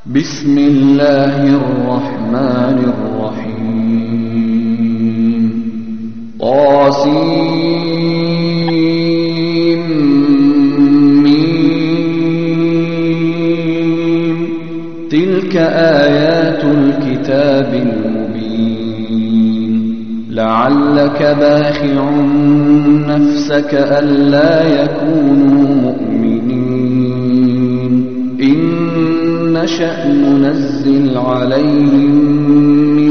بسم الله الرحمن الرحيم طاسيم ميم تلك آيات الكتاب المبين لعلك باخع نفسك ألا يكونوا مؤمنين إن نشأ ننزل عليهم من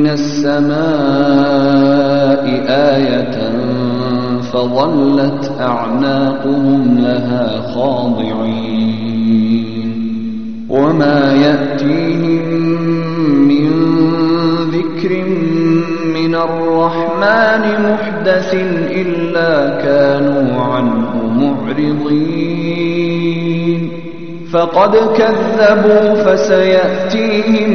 السماء آية فظلت أعناقهم لها خاضعين وما يأتيهم من ذكر من الرحمن محدث إلا كانوا عنه معرضين فقد كذبوا فسيأتيهم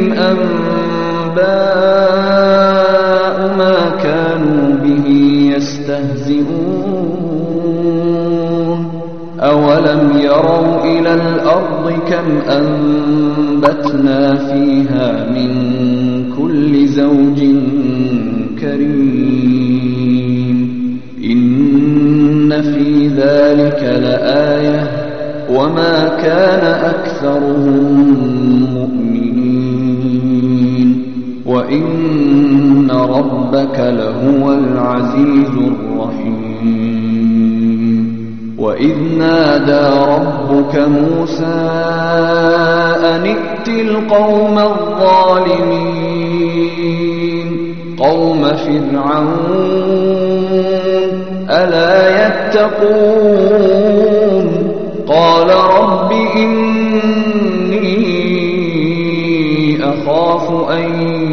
أنباء ما كانوا به يستهزئون أولم يروا إلى الأرض كم أنبتنا فيها من كل زوج كريم إن في ذلك لآية وما كان أكثرهم مؤمنين وإن ربك لهو العزيز الرحيم وإذ نادى ربك موسى أن ائت القوم الظالمين قوم فرعون ألا يتقون قال رب إني أخاف أن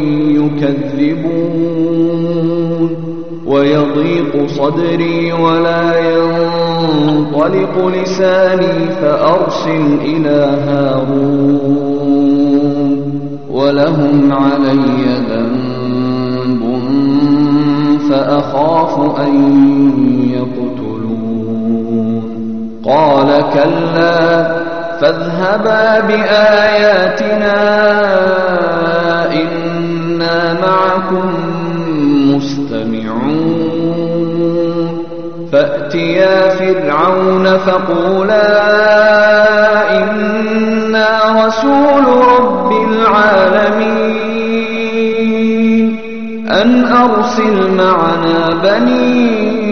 يكذبون ويضيق صدري ولا ينطلق لساني فأرسل إلى هارون ولهم علي ذنب فأخاف أن يقتلون قال كلا فاذهبا بآياتنا إنا معكم مستمعون فأتيا فرعون فقولا إنا رسول رب العالمين أن أرسل معنا بني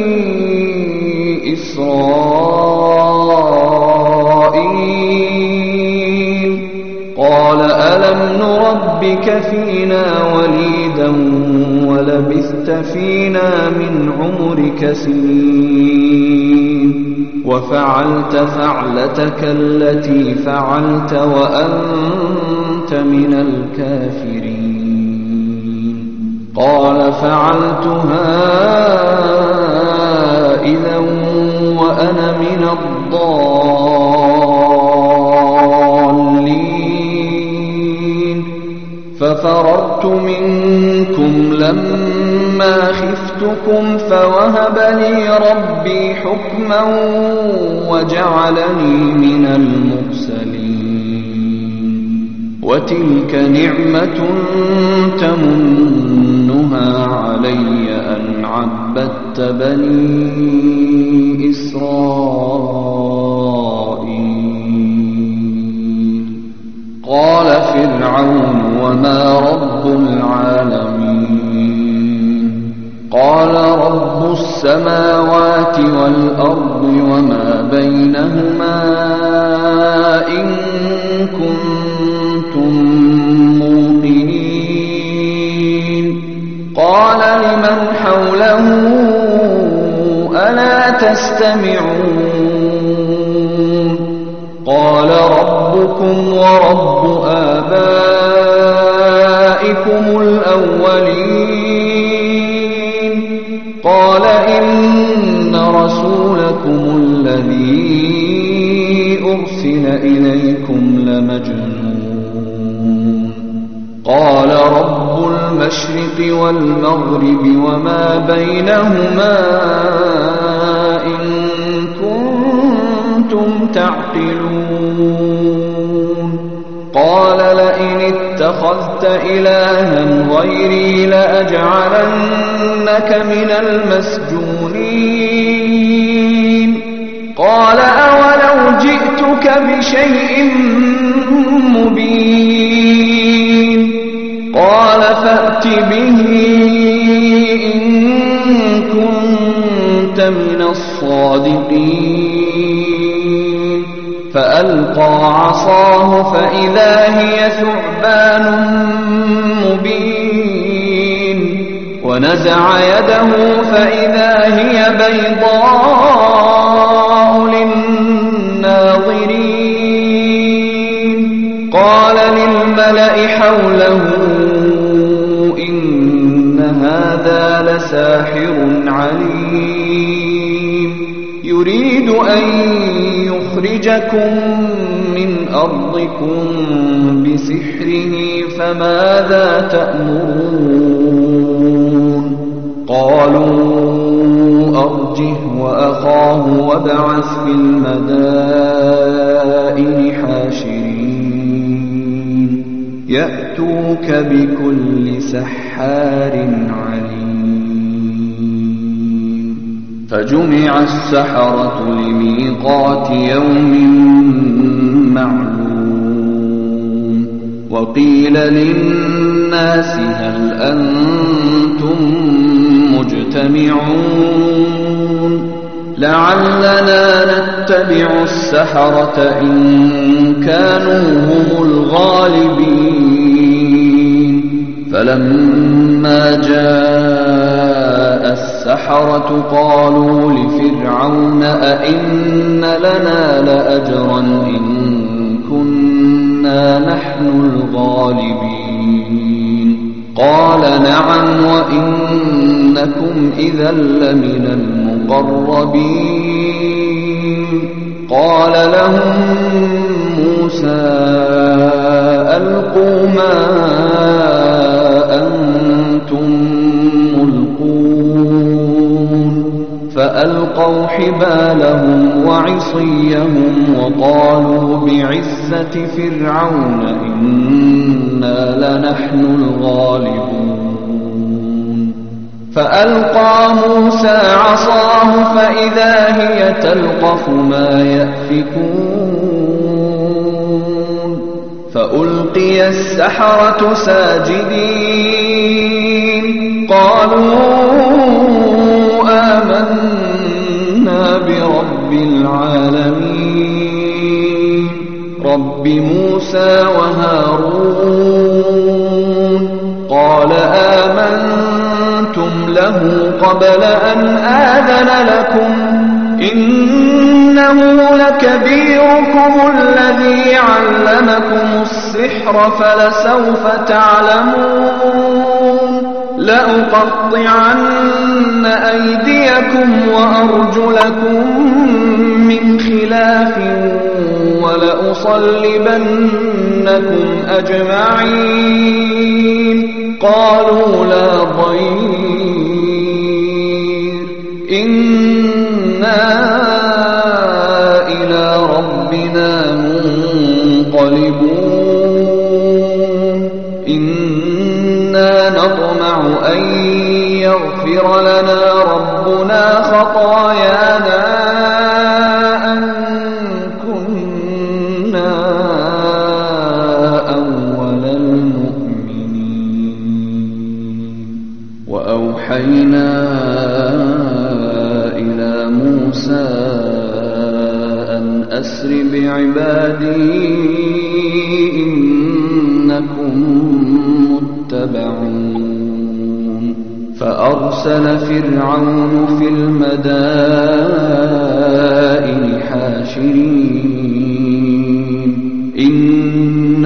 إسرائيل قال ألم نربك فينا وليدا ولبثت فينا من عمرك سنين وفعلت فعلتك التي فعلت وأنت من الكافرين قال فعلتها إذا وأنا من الضالين ففررت منكم لما خفتكم فوهب لي ربي حكما وجعلني من المرسلين وتلك نعمة تمنها علي أن عبدت بني إسرائيل قال فرعون وما رب العالمين قال رب السماوات والأرض وما بينهما إن كنتم موقنين قال لمن حوله ألا تستمعون قال ربكم ورب آبائكم الأولين قال إن رسولكم الذي أرسل إليكم لمجنون قال رب المشرق والمغرب وما بينهما إن كنتم تعقلون قال لئن لئن اتخذت إلها غيري لأجعلنك من المسجونين قال أولو جئتك بشيء مبين قال فأت به إن كنت من الصادقين فألقى عصاه فإذا هي ثعبان مبين ونزع يده فإذا هي بيضاء للناظرين قال للملأ حوله إن هذا لساحر عليم يريد أن يخرجكم من أرضكم بسحره فماذا تأمرون قالوا أرجه وأخاه وابعث في المدائن حاشرين يأتوك بكل سحار عليم فجمع السحرة لميقات يوم معلوم وقيل للناس هل أنتم مجتمعون لعلنا نتبع السحرة إن كانوا هم الغالبين فلما جاء السحرة قالوا لفرعون أئن لنا لأجرا إن كنا نحن الغالبين قال نعم وإنكم إذا لمن المقربين قال لهم موسى ألقوا ما أنتم ملقون فألقوا حبالهم وعصيهم وقالوا بعزة فرعون إنا لنحن الغالبون فألقى موسى عصاه فإذا هي تلقف ما يأفكون فألقي السحرة ساجدين قالوا آمنا برب العالمين رب موسى وهارون قال آمنتم له قبل أن آذن لكم إنه لكبيركم الذي علمكم السحر فلسوف تعلمون لأقطعن أيديكم وأرجلكم من خلاف ولأصلبنكم أجمعين قالوا لا ضير إنا إلى ربنا منقلبون إنا نطمع أن يغفر لنا ربنا خطايانا أن كنا أول المؤمنين وأوحينا إلى موسى أن أسر بعبادي إنكم متبعون فأرسل فرعون في المدائن حاشرين إن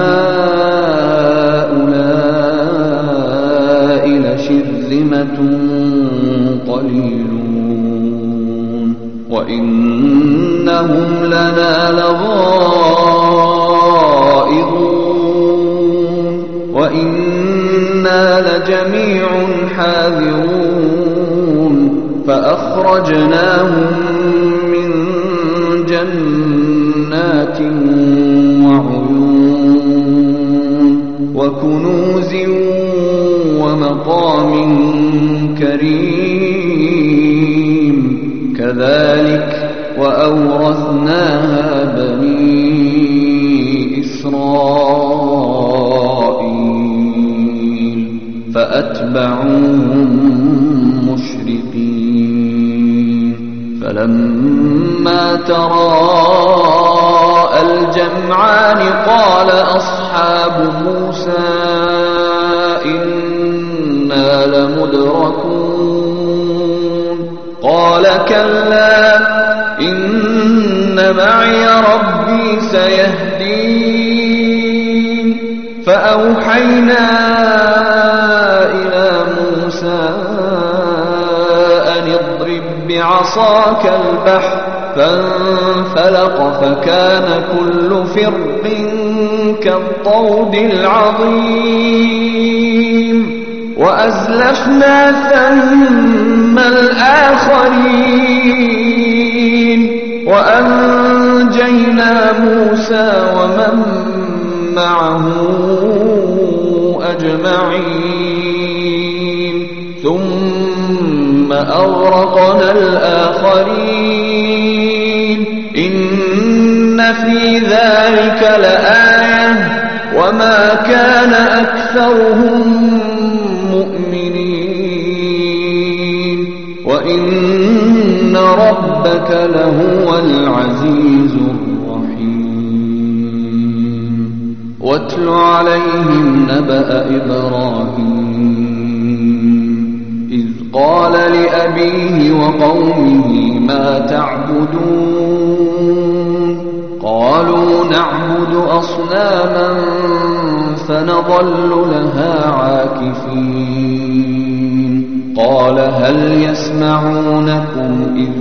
هؤلاء لشرذمة قليلون وإنهم لنا لغائظون وإنا لجميع حاذرون فأخرجناهم من جنات وعيون وكنوز ومقام كريم كذلك وأورثناها بني إسرائيل فأتبعوهم مشرقين فلما تراءى الجمعان قال أصحاب موسى إنا لمدركون قال كلا إن معي ربي سيهدين فأوحينا إلى موسى أن اضرب بعصاك البحر فانفلق فكان كل فرق كالطود العظيم وأزلفنا ثم الآخرين وأنجينا موسى ومن معه أجمعين ثم أغرقنا الآخرين إن في ذلك لآية وما كان أكثرهم مؤمنين وإن ربك لهو العزيز الرحيم واتل عليهم نبأ إبراهيم إذ قال لأبيه وقومه ما تعبدون قالوا نعبد أصناما فنظل لها عاكفين قال هل يسمعونكم إذ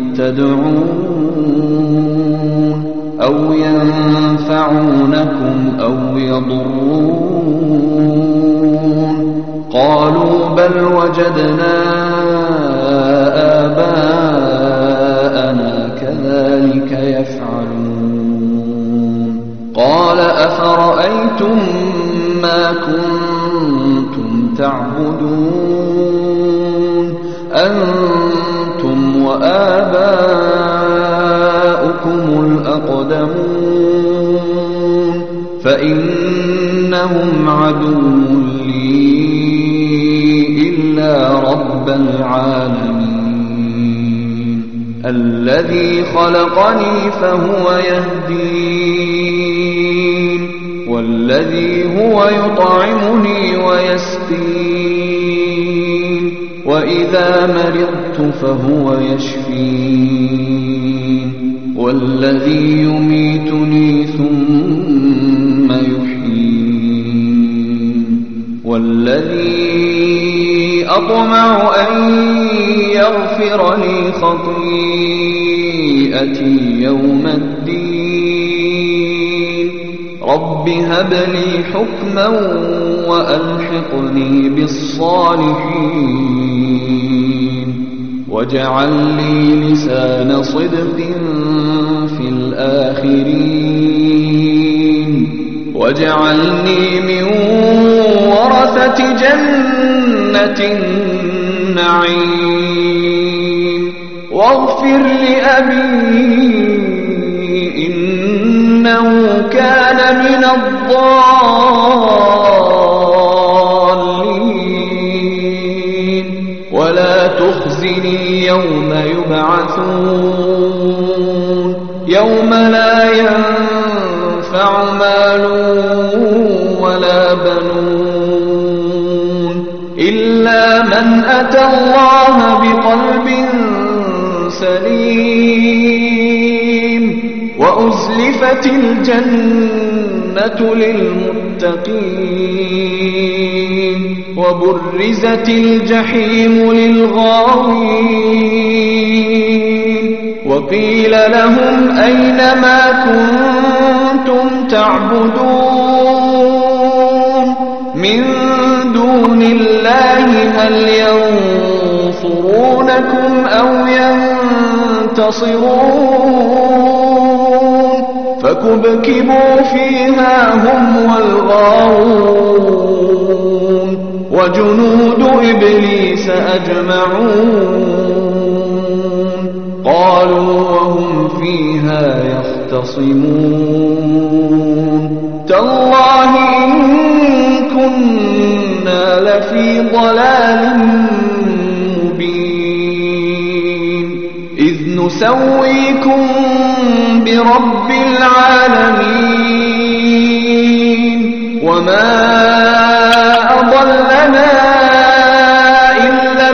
تدعون أو ينفعونكم أو يضرون قالوا بل وجدنا آباءنا كذلك يفعلون قال أفرأيتم ما كنتم تعبدون أنتم وآباؤكم الأقدمون فإنهم عدو لي إلا رب العالمين الذي خلقني فهو يهدين والذي هو يطعمني ويسقين وإذا مرضت فهو يشفين والذي يميتني ثم يحيين والذي أطمع أن يغفر لي خطيئتي يوم الدين رب هب لي حكما وألحقني بالصالحين واجعل لي لسان صدق في الآخرين واجعلني من ورثة جنة النعيم واغفر لأبي إنه كان من الضالين ولا تخزني يوم يبعثون يوم لا ينفع مال ولا بنون إلا من أتى الله بقلب سليم وأزلفت الجنة للمتقين وبرزت الجحيم للغاوين وقيل لهم أين ما كنتم تعبدون من دون الله هل ينصرونكم أو ينتصرون فكبكبوا فيها هم والغاوون وجنود إبليس أجمعون قالوا وهم فيها يختصمون تالله إن كنا لفي ضلال مبين إذ نسويكم برب العالمين وما أضلنا إلا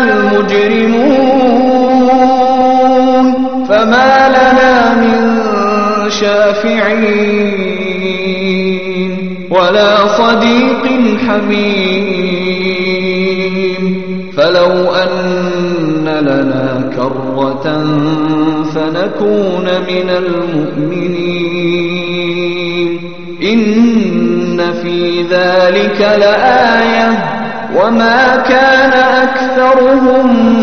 المجرمون فما لنا من شافعين ولا صديق حميم فلو أن لنا كرة فنكون من المؤمنين إن في ذلك لآية وما كان أكثرهم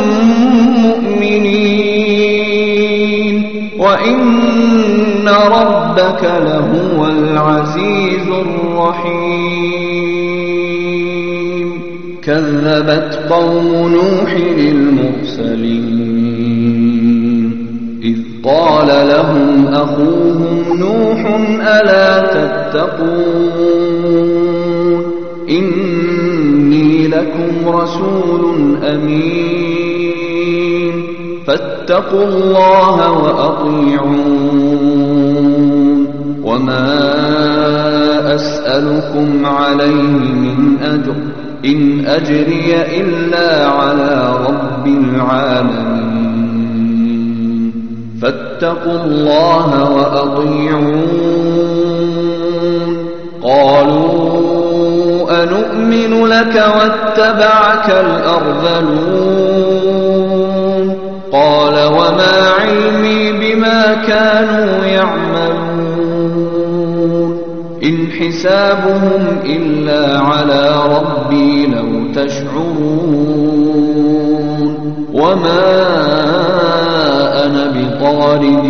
مؤمنين وإن ربك لهو العزيز الرحيم كذبت قوم نوح المرسلين إذ قال لهم أخوهم نوح ألا تتقون إني لكم رسول أمين فاتقوا الله وأطيعون وما أسألكم عليه من أجر إن أجري إلا على رب العالمين فاتقوا الله وأطيعون قالوا أنؤمن لك واتبعك الأرذلون قال وما علمي بما كانوا يعملون إن حسابهم إلا على ربي لو تشعرون وما أنا بطارد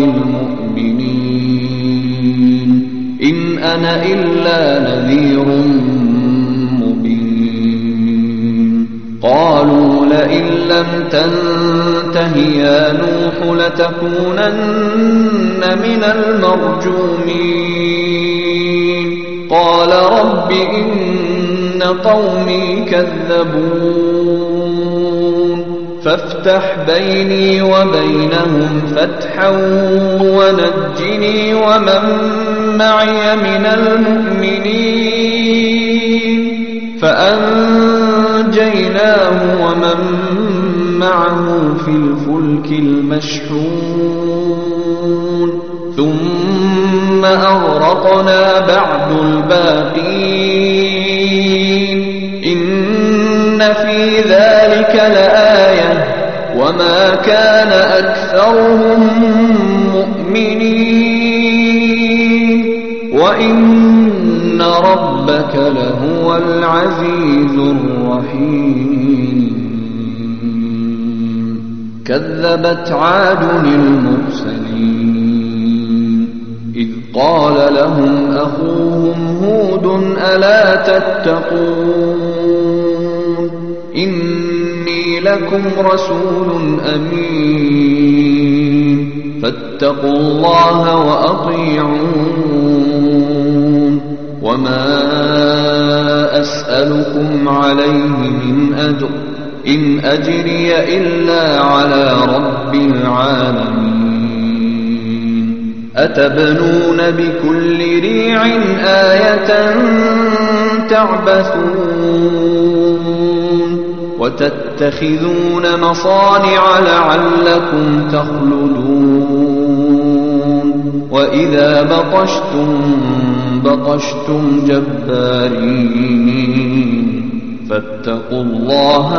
المؤمنين إن أنا إلا نذير مبين قالوا لئن لم تنته يا نوح لتكونن من المرجومين قال رب إن قومي كذبون فافتح بيني وبينهم فتحا ونجني ومن معي من المؤمنين فأنجيناه ومن معه في الفلك المشحون ثم أغرقنا بعد الباقين إن في ذلك لآية وما كان أكثرهم مؤمنين وإن ربك لهو العزيز الرحيم كذبت عاد المرسلين إذ قال لهم أخوهم هود ألا تتقون إني لكم رسول أمين فاتقوا الله وأطيعون وما أسألكم عليه من أجر إن أجري إلا على رب العالمين أتبنون بكل ريع آية تعبثون وتتخذون مصانع لعلكم تخلدون وإذا بطشتم جبارين فاتقوا الله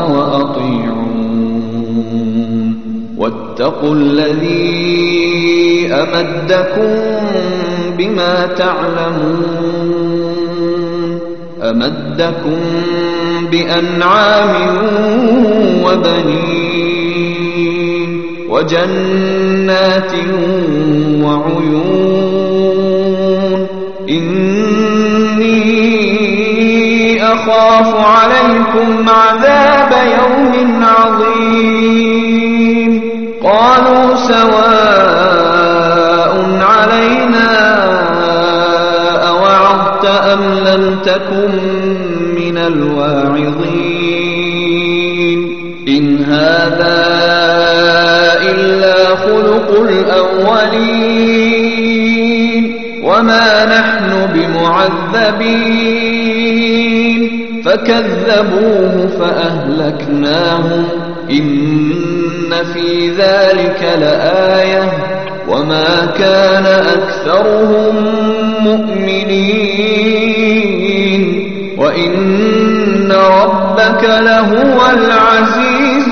وأطيعون واتقوا الذي أمدكم بما تعلمون أمدكم بأنعام وبنين وجنات وعيون إني أخاف عليكم عذاب يوم عظيم قالوا سواء علينا أوعظت أم لم تكن من الواعظين إن هذا إلا خلق الأولين وما نحن بمعذبين فكذبوه فأهلكناهم إن في ذلك لآية وما كان أكثرهم مؤمنين وإن ربك لهو العزيز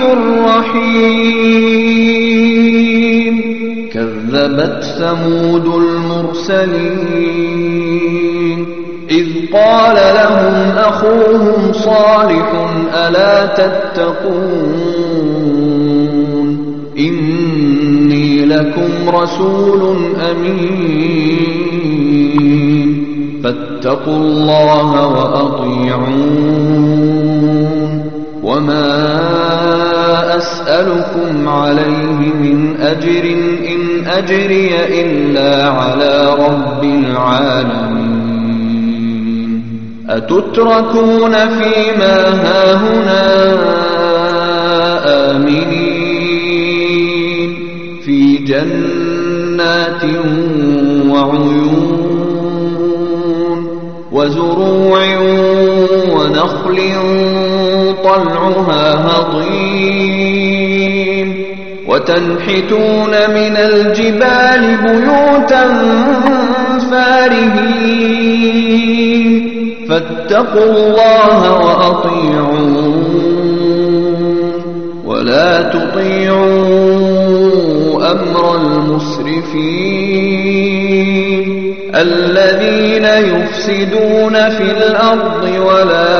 الرحيم كذبت ثمود المرسلين إذ قال لهم أخوهم صالح ألا تتقون إني لكم رسول أمين فاتقوا الله وأطيعون وما أسألكم عليه من أجر إن أجري إلا على رب العالمين أتتركون فيما هاهنا آمنين في جنات وعيون وزروع ونخل طلعها هضيم وتنحتون من الجبال بيوتا فارهين فاتقوا الله وأطيعون ولا تطيعوا أمر المسرفين الذين يفسدون في الأرض ولا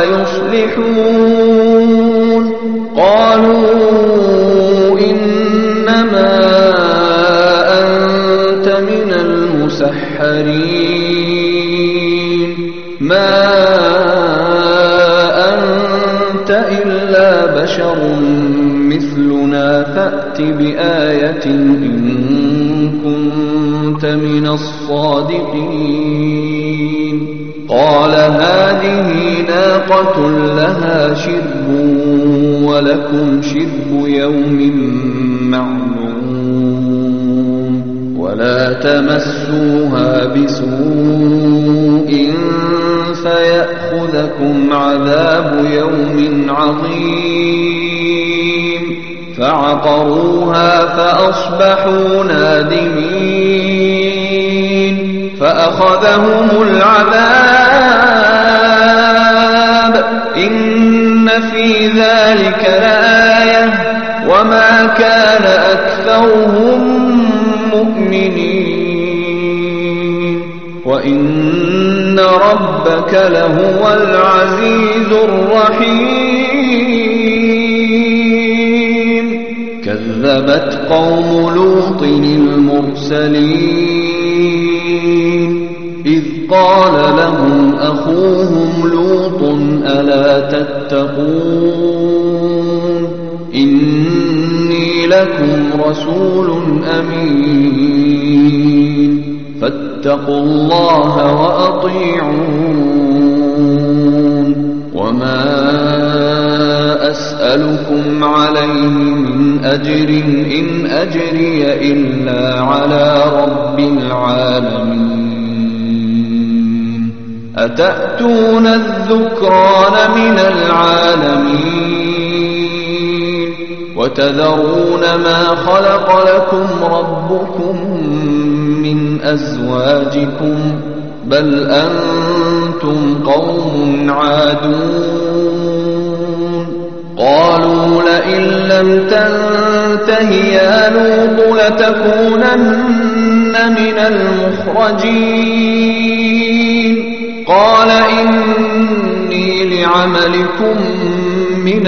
يصلحون قالوا إنما أنت من المسحرين ما أنت إلا بشر مثلنا فأت بآية إن كنت من الصادقين قال هذه ناقة لها شرب ولكم شرب يوم معلوم ولا تمسوها بسوء فيأخذكم عذاب يوم عظيم فعقروها فأصبحوا نادمين فأخذهم العذاب إن في ذلك لآية وما كان أكثرهم مؤمنين وإن ربك لهو العزيز الرحيم كذبت قوم لوط المرسلين إذ قال لهم أخوهم لوط ألا تتقون إني لكم رسول أمين فاتقوا الله وأطيعون وما أسألكم عليه من أجر إن أجري إلا على رب العالمين أتأتون الذكران من العالمين وتذرون ما خلق لكم ربكم من أزواجكم بل أنتم قوم عادون قالوا لئن لم تنته يا لوط لتكونن من المخرجين قال إني لعملكم من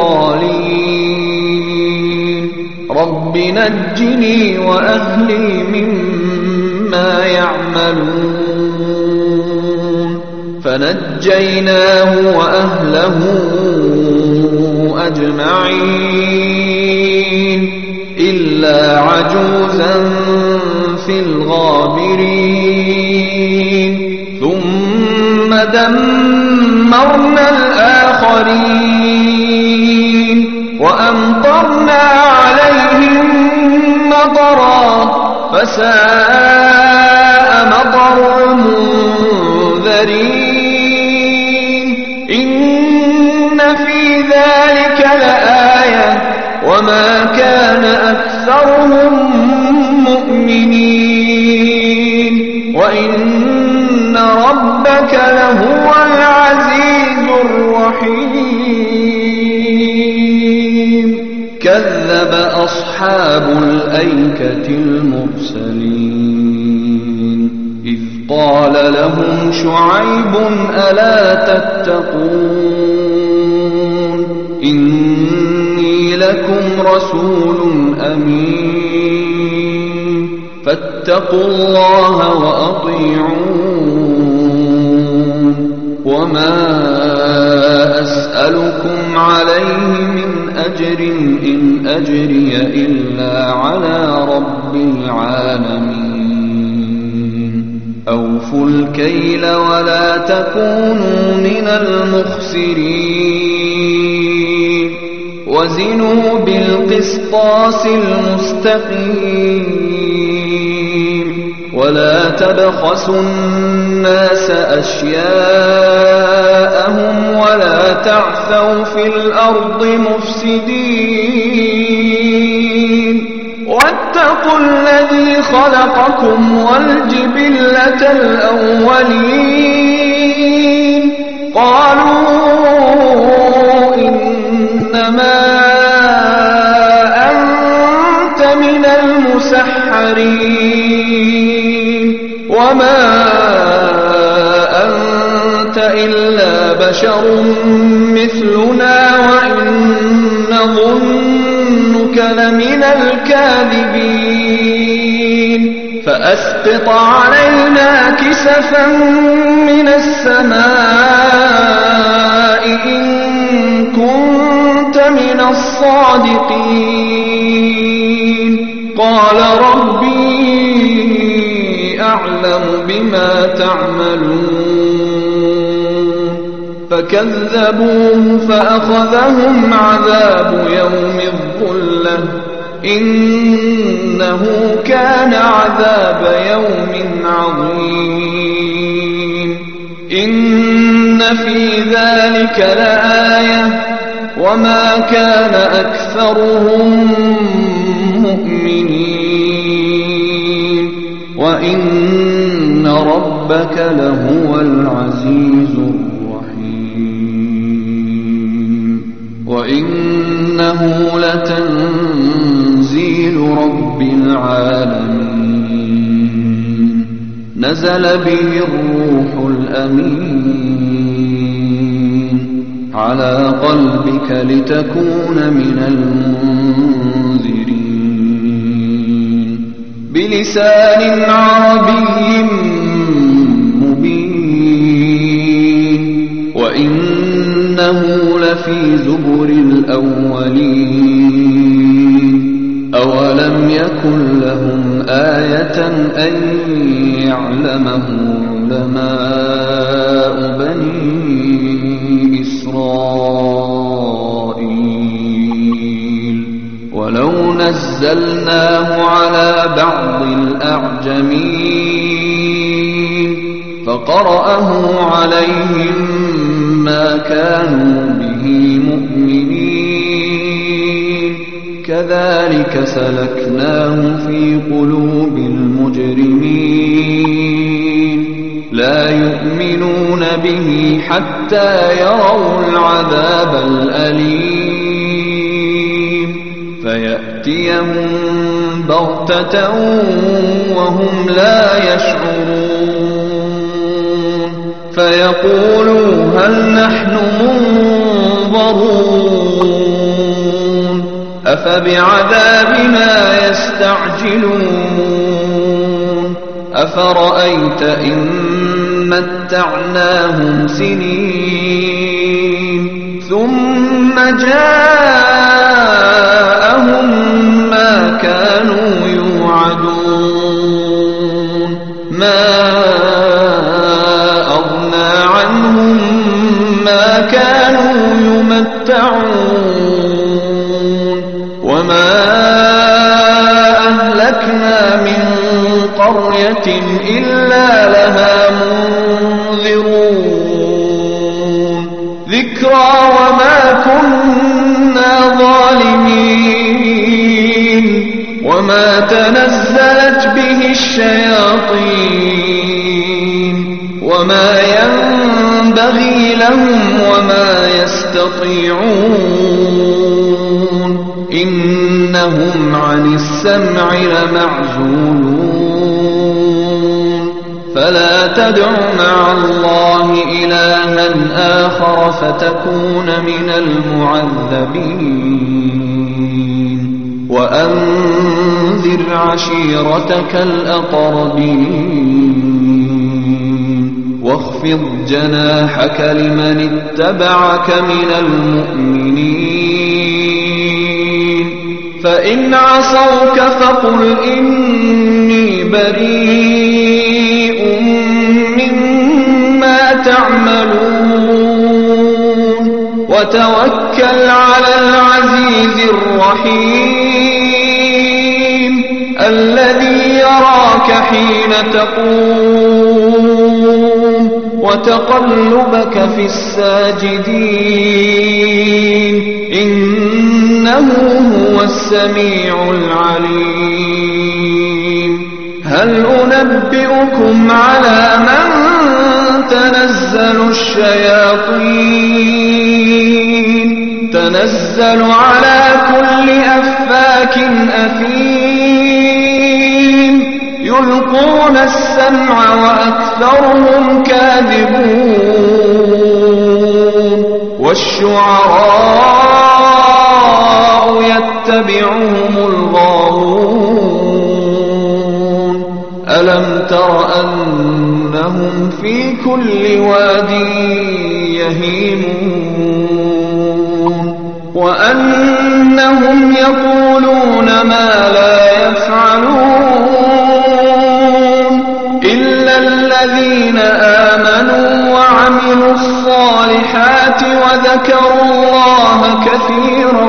القالين رب نجني وأهلي مما يعملون فنجيناه وأهله أجمعين إلا عجوزا في الغابرين ثم دمرنا الآخرين وأمطرنا عليهم مطرا فساء مطر المنذرين إن في ذلك لآية وما كان أكثرهم مؤمنين وإن ربك لهو العزيز الرحيم كذب أصحاب الأيكة المرسلين إذ قال لهم شعيب ألا تتقون إني لكم رسول أمين فاتقوا الله وأطيعون وما أسألكم عليه من أجر إن أجري إلا على رب العالمين أوفوا الكيل ولا تكونوا من المخسرين وزنوا بالقسطاس المستقيم ولا تبخسوا الناس أشياءهم ولا تعثوا في الأرض مفسدين واتقوا الذي خلقكم والجبلة الأولين قالوا إنما أنت من المسحرين وما أنت إلا بشر مثلنا وإن نظنك لمن الكاذبين فأسقط علينا كسفا من السماء إن كنت من الصادقين قال ربي أعلم بما تعملون فكذبوه فأخذهم عذاب يوم الظلة إنه كان عذاب يوم عظيم إن في ذلك لآية وما كان أكثرهم مؤمنين وإن ربك لهو العزيز الرحيم وإنه لتنزيل رب العالمين نزل به الروح الأمين على قلبك لتكون من المنذرين بلسان عربي مبين وإنه لفي زبر الأولين أولم يكن لهم آية أن يعلمه علماء بني إسرائيل ولو نزلناه على بعض الأعجمين فقرأه عليهم ما كانوا به مؤمنين كذلك سلكناه في قلوب المجرمين لا يؤمنون به حتى يروا العذاب الأليم فيأتيهم بغتة وهم لا يشعرون فيقولوا هل نحن منظرون أفبعذابنا يستعجلون أفرأيت إن متعناهم سنين ثم جاءهم ما كانوا يوعدون ما أغنى عنهم ما كانوا يمتعون وما أهلكنا من قرية إلا لها منذرون ذكرى وما كنا ظالمين وما تنزلت به الشياطين وما ينبغي لهم وما يستطيعون إنهم عن السمع لمعزولون فلا تدع مع الله إلها آخر فتكون من المعذبين وأنذر عشيرتك الأقربين واخفض جناحك لمن اتبعك من المؤمنين فإن عصوك فقل إني بريء مما تعملون وتوكل على العزيز الرحيم الذي يراك حين تقوم وتقلبك في الساجدين إنه هو السميع العليم هل أنبئكم على من تنزل الشياطين تنزل على كل أفاك أثيم يلقون السمع وأكثرهم كاذبون والشعراء يتبعهم الغاوون ألم تر أنهم في كل واد يهيمون وأنهم يقولون ما لا يفعلون إلا الذين آمنوا وعملوا الصالحات وذكروا الله كثيرا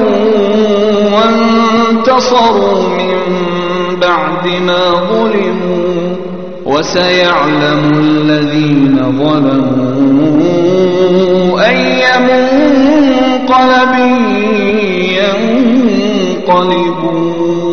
وانتصروا من بعد ما ظلموا وسيعلم الذين ظلموا أي منقلب ينقلبون